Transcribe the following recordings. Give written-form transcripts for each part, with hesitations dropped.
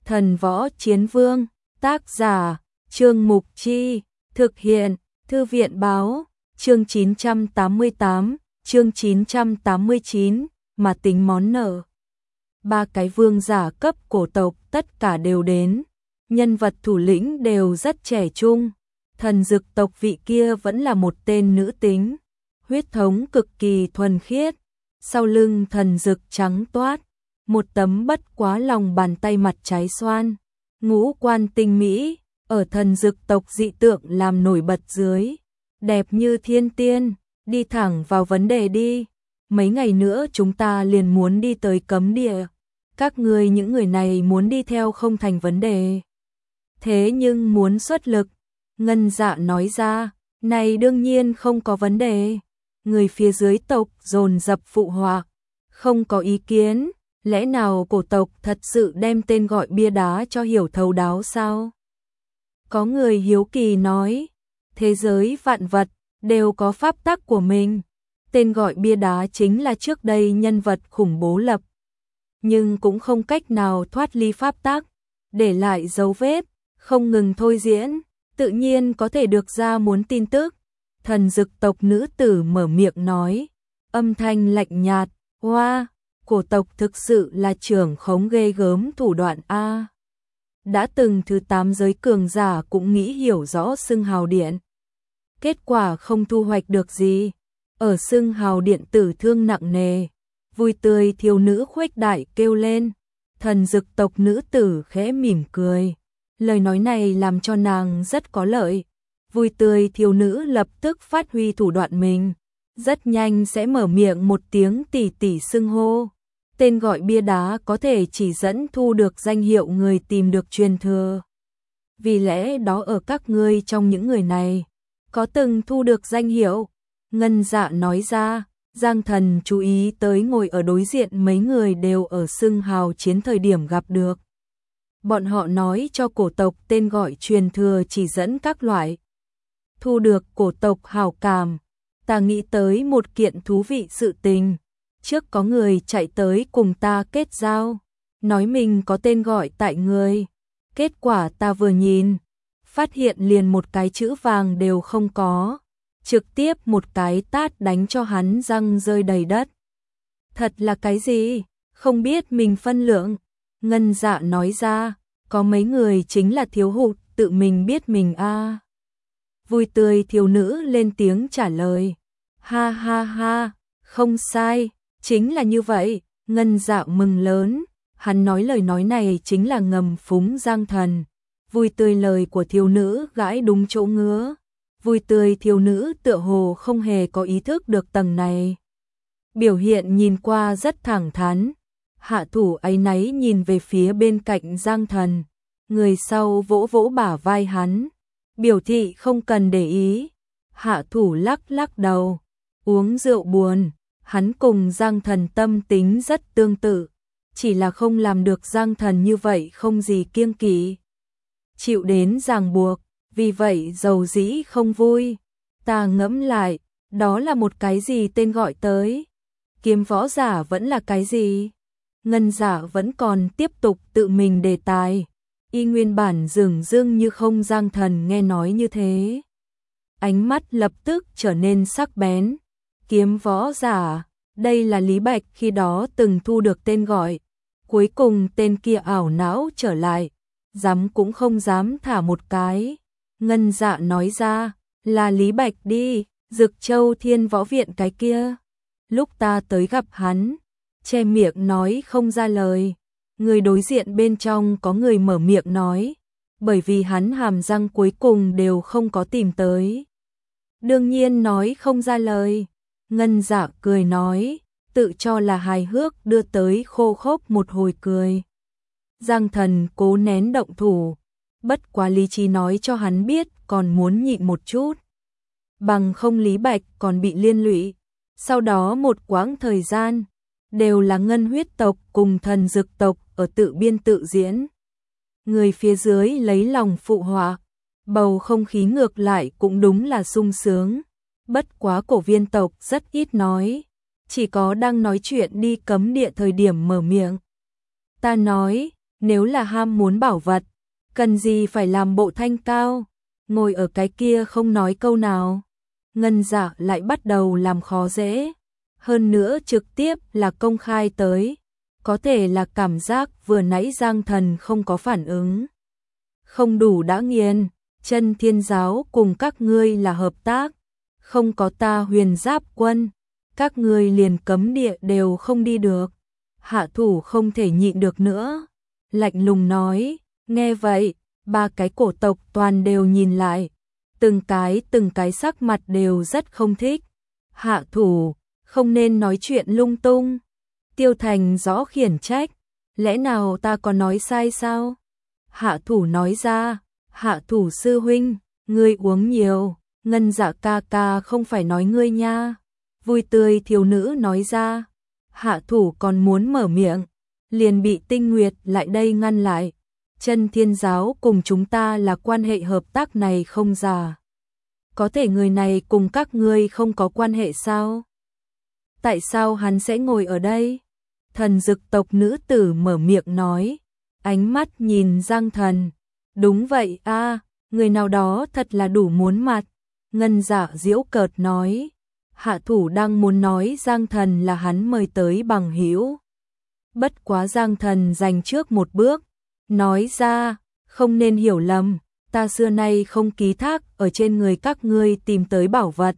Thần Võ Chiến Vương, tác giả, Trương Mục Chi, thực hiện, Thư viện Báo, chương 988, chương 989, mà tính món nợ. Ba cái vương giả cấp cổ tộc tất cả đều đến, nhân vật thủ lĩnh đều rất trẻ trung. Thần Dực tộc vị kia vẫn là một tên nữ tính, huyết thống cực kỳ thuần khiết, sau lưng thần Dực trắng toát, một tấm bất quá lòng bàn tay mặt trái xoan, ngũ quan tinh mỹ, ở thần Dực tộc dị tượng làm nổi bật dưới, đẹp như thiên tiên. Đi thẳng vào vấn đề đi, mấy ngày nữa chúng ta liền muốn đi tới cấm địa, các ngươi những người này muốn đi theo không thành vấn đề. Thế nhưng muốn xuất lực, Ngân Dạ nói ra, này đương nhiên không có vấn đề. Người phía dưới tộc dồn dập phụ họa, không có ý kiến, lẽ nào cổ tộc thật sự đem tên gọi bia đá cho hiểu thấu đáo sao? Có người hiếu kỳ nói, thế giới vạn vật đều có pháp tắc của mình, tên gọi bia đá chính là trước đây nhân vật khủng bố lập, nhưng cũng không cách nào thoát ly pháp tắc, để lại dấu vết, không ngừng thôi diễn, tự nhiên có thể được ra muốn tin tức. Thần Dực tộc nữ tử mở miệng nói, âm thanh lạnh nhạt, hoa, cổ tộc thực sự là trưởng khống ghê gớm thủ đoạn A. Đã từng thứ 8 giới cường giả cũng nghĩ hiểu rõ xưng hào điện. Kết quả không thu hoạch được gì, ở xưng hào điện tử thương nặng nề, vui tươi thiếu nữ khuếch đại kêu lên. Thần Dực tộc nữ tử khẽ mỉm cười, lời nói này làm cho nàng rất có lợi. Vui tươi thiếu nữ lập tức phát huy thủ đoạn mình, rất nhanh sẽ mở miệng một tiếng tỷ tỷ xưng hô. Tên gọi bia đá có thể chỉ dẫn thu được danh hiệu người tìm được truyền thừa. Vì lẽ đó ở các ngươi trong những người này, có từng thu được danh hiệu? Ngân Dạ nói ra. Giang Thần chú ý tới ngồi ở đối diện mấy người đều ở xưng hào chiến thời điểm gặp được. Bọn họ nói cho cổ tộc tên gọi truyền thừa chỉ dẫn các loại. Thu được cổ tộc hào cảm. Ta nghĩ tới một kiện thú vị sự tình. Trước có người chạy tới cùng ta kết giao, nói mình có tên gọi tại người. Kết quả ta vừa nhìn, phát hiện liền một cái chữ vàng đều không có. Trực tiếp một cái tát đánh cho hắn răng rơi đầy đất. Thật là cái gì? Không biết mình phân lượng. Ngân Dạ nói ra, có mấy người chính là thiếu hụt, tự mình biết mình a. Vui tươi thiếu nữ lên tiếng trả lời. Ha ha ha, không sai, chính là như vậy. Ngân Dạ mừng lớn, hắn nói lời nói này chính là ngầm phúng Giang Thần. Vui tươi lời của thiếu nữ gãi đúng chỗ ngứa. Vui tươi thiếu nữ tựa hồ không hề có ý thức được tầng này. Biểu hiện nhìn qua rất thẳng thắn. Hạ thủ áy náy nhìn về phía bên cạnh Giang Thần. Người sau vỗ vỗ bả vai hắn. Biểu thị không cần để ý. Hạ thủ lắc lắc đầu. Uống rượu buồn. Hắn cùng Giang Thần tâm tính rất tương tự. Chỉ là không làm được Giang Thần như vậy không gì kiêng kỵ. Chịu đến ràng buộc. Vì vậy dầu dĩ không vui. Ta ngẫm lại, đó là một cái gì tên gọi tới? Kiếm võ giả vẫn là cái gì? Ngân Dạ vẫn còn tiếp tục tự mình đề tài. Y nguyên bản dửng dưng như không. Giang Thần nghe nói như thế, ánh mắt lập tức trở nên sắc bén. Kiếm võ giả, đây là Lý Bạch khi đó từng thu được tên gọi. Cuối cùng tên kia ảo não trở lại, dám cũng không dám thả một cái. Ngân Dạ nói ra, là Lý Bạch đi, Dực Châu Thiên Võ Viện cái kia. Lúc ta tới gặp hắn, che miệng nói không ra lời. Người đối diện bên trong có người mở miệng nói, bởi vì hắn hàm răng cuối cùng đều không có tìm tới. Đương nhiên nói không ra lời. Ngân Dạ cười nói, tự cho là hài hước đưa tới khô khốc một hồi cười. Giang Thần cố nén động thủ. Bất quá lý trí nói cho hắn biết còn muốn nhịn một chút. Bằng không Lý Bạch còn bị liên lụy. Sau đó một quãng thời gian, đều là ngân huyết tộc cùng thần Dực tộc ở tự biên tự diễn. Người phía dưới lấy lòng phụ họa, bầu không khí ngược lại cũng đúng là sung sướng. Bất quá cổ viên tộc rất ít nói, chỉ có đang nói chuyện đi cấm địa thời điểm mở miệng. Ta nói, nếu là ham muốn bảo vật, cần gì phải làm bộ thanh cao, ngồi ở cái kia không nói câu nào. Ngân Dạ lại bắt đầu làm khó dễ, hơn nữa trực tiếp là công khai tới, có thể là cảm giác vừa nãy Giang Thần không có phản ứng. Không đủ đã nghiền, Chân Thiên giáo cùng các ngươi là hợp tác, không có ta Huyền Giáp quân, các ngươi liền cấm địa đều không đi được. Hạ thủ không thể nhịn được nữa, lạnh lùng nói, nghe vậy, ba cái cổ tộc toàn đều nhìn lại, từng cái sắc mặt đều rất không thích. Hạ thủ, không nên nói chuyện lung tung. Tiêu Thành rõ khiển trách, lẽ nào ta có nói sai sao? Hạ thủ nói ra, Hạ thủ sư huynh, ngươi uống nhiều, Ngân Dạ ca ca không phải nói ngươi nha. Vui tươi thiếu nữ nói ra, Hạ thủ còn muốn mở miệng, liền bị Tinh Nguyệt lại đây ngăn lại. Chân Thiên giáo cùng chúng ta là quan hệ hợp tác này không giả. Có thể người này cùng các ngươi không có quan hệ sao? Tại sao hắn sẽ ngồi ở đây? Thần dực tộc nữ tử mở miệng nói, ánh mắt nhìn Giang Thần. Đúng vậy a, người nào đó thật là đủ muốn mặt. Ngân Dạ giễu cợt nói, Hạ thủ đang muốn nói Giang Thần là hắn mời tới bằng hữu. Bất quá Giang Thần giành trước một bước, nói ra, không nên hiểu lầm, ta xưa nay không ký thác ở trên người các ngươi tìm tới bảo vật.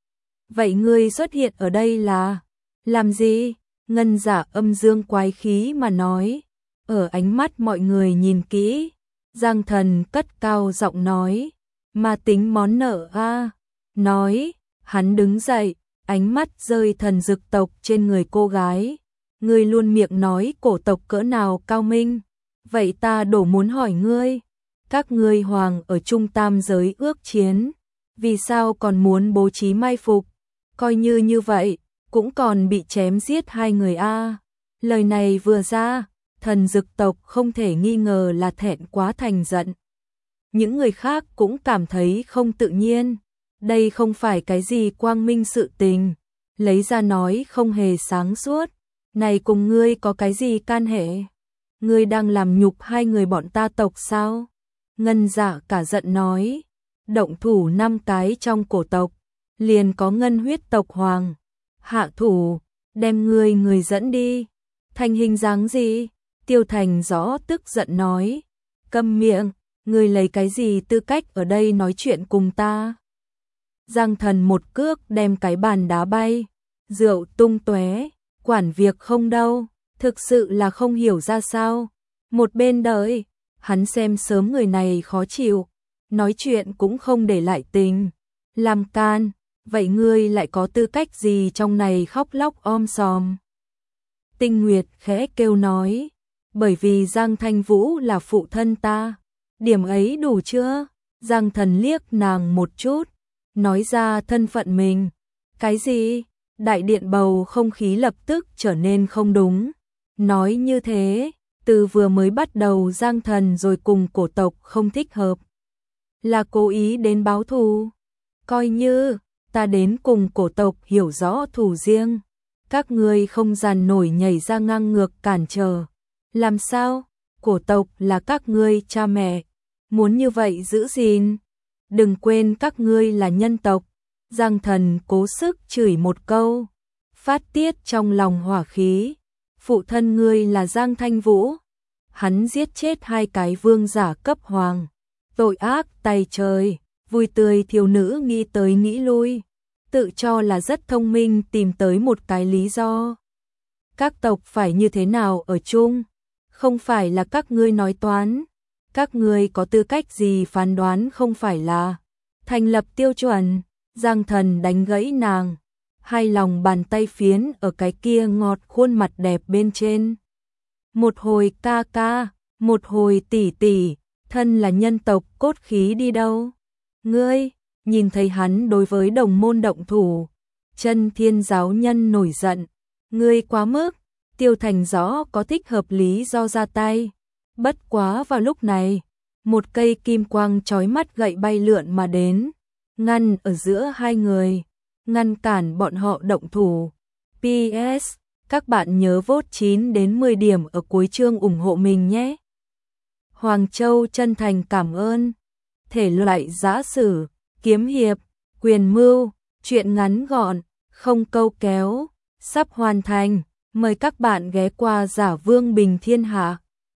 Vậy ngươi xuất hiện ở đây là làm gì? Ngân Dạ âm dương quái khí mà nói. Ở ánh mắt mọi người nhìn kỹ, Giang Thần cất cao giọng nói, mà tính món nợ a. Nói, hắn đứng dậy, ánh mắt rơi thần dực tộc trên người cô gái. Ngươi luôn miệng nói cổ tộc cỡ nào cao minh, vậy ta đổ muốn hỏi ngươi, các ngươi hoàng ở trung tam giới ước chiến, vì sao còn muốn bố trí mai phục, coi như vậy, cũng còn bị chém giết hai người a. Lời này vừa ra, thần dực tộc không thể nghi ngờ là thẹn quá thành giận. Những người khác cũng cảm thấy không tự nhiên, đây không phải cái gì quang minh sự tình, lấy ra nói không hề sáng suốt, này cùng ngươi có cái gì can hệ? Ngươi đang làm nhục hai người bọn ta tộc sao? Ngân Dạ cả giận nói, động thủ 5 cái trong cổ tộc, liền có ngân huyết tộc hoàng. Hạ thủ, đem người dẫn đi. Thành hình dáng gì? Tiêu Thành rõ tức giận nói, câm miệng, ngươi lấy cái gì tư cách ở đây nói chuyện cùng ta? Giang Thần một cước đem cái bàn đá bay, rượu tung tóe, quản việc không đâu, thực sự là không hiểu ra sao. Một bên đợi, hắn xem sớm người này khó chịu, nói chuyện cũng không để lại tình, làm can, vậy ngươi lại có tư cách gì trong này khóc lóc om sòm? Tinh Nguyệt khẽ kêu nói, bởi vì Giang Thanh Vũ là phụ thân ta, điểm ấy đủ chưa? Giang Thần liếc nàng một chút, nói ra thân phận mình. Cái gì? Đại điện bầu không khí lập tức trở nên không đúng. Nói như thế, từ vừa mới bắt đầu Giang Thần rồi cùng cổ tộc không thích hợp, là cố ý đến báo thù. Coi như ta đến cùng cổ tộc hiểu rõ thù riêng, các ngươi không dàn nổi nhảy ra ngang ngược cản trở. Làm sao? Cổ tộc là các ngươi cha mẹ, muốn như vậy giữ gìn. Đừng quên các ngươi là nhân tộc. Giang Thần cố sức chửi một câu, phát tiết trong lòng hỏa khí. Phụ thân ngươi là Giang Thanh Vũ, hắn giết chết 2 cái vương giả cấp hoàng, tội ác tày trời. Vui tươi thiếu nữ nghĩ tới nghĩ lui, tự cho là rất thông minh tìm tới một cái lý do. Các tộc phải như thế nào ở chung, không phải là các ngươi nói toán, các ngươi có tư cách gì phán đoán không phải là thành lập tiêu chuẩn. Giang Thần đánh gãy nàng, hai lòng bàn tay phiến ở cái kia ngọt khuôn mặt đẹp bên trên. Một hồi ca ca, một hồi tỷ tỷ, thân là nhân tộc cốt khí đi đâu? Ngươi, nhìn thấy hắn đối với đồng môn động thủ, Chân Thiên giáo nhân nổi giận, ngươi quá mức. Tiêu Thành rõ có thích hợp lý do ra tay. Bất quá vào lúc này, một cây kim quang chói mắt gậy bay lượn mà đến, ngăn ở giữa hai người, ngăn cản bọn họ động thủ. PS, các bạn nhớ vote 9 đến 10 điểm ở cuối chương ủng hộ mình nhé. Hoàng Châu chân thành cảm ơn. Thể loại giã sử, kiếm hiệp, quyền mưu, truyện ngắn gọn, không câu kéo, sắp hoàn thành. Mời các bạn ghé qua Giả Vương Bình Thiên Hạ.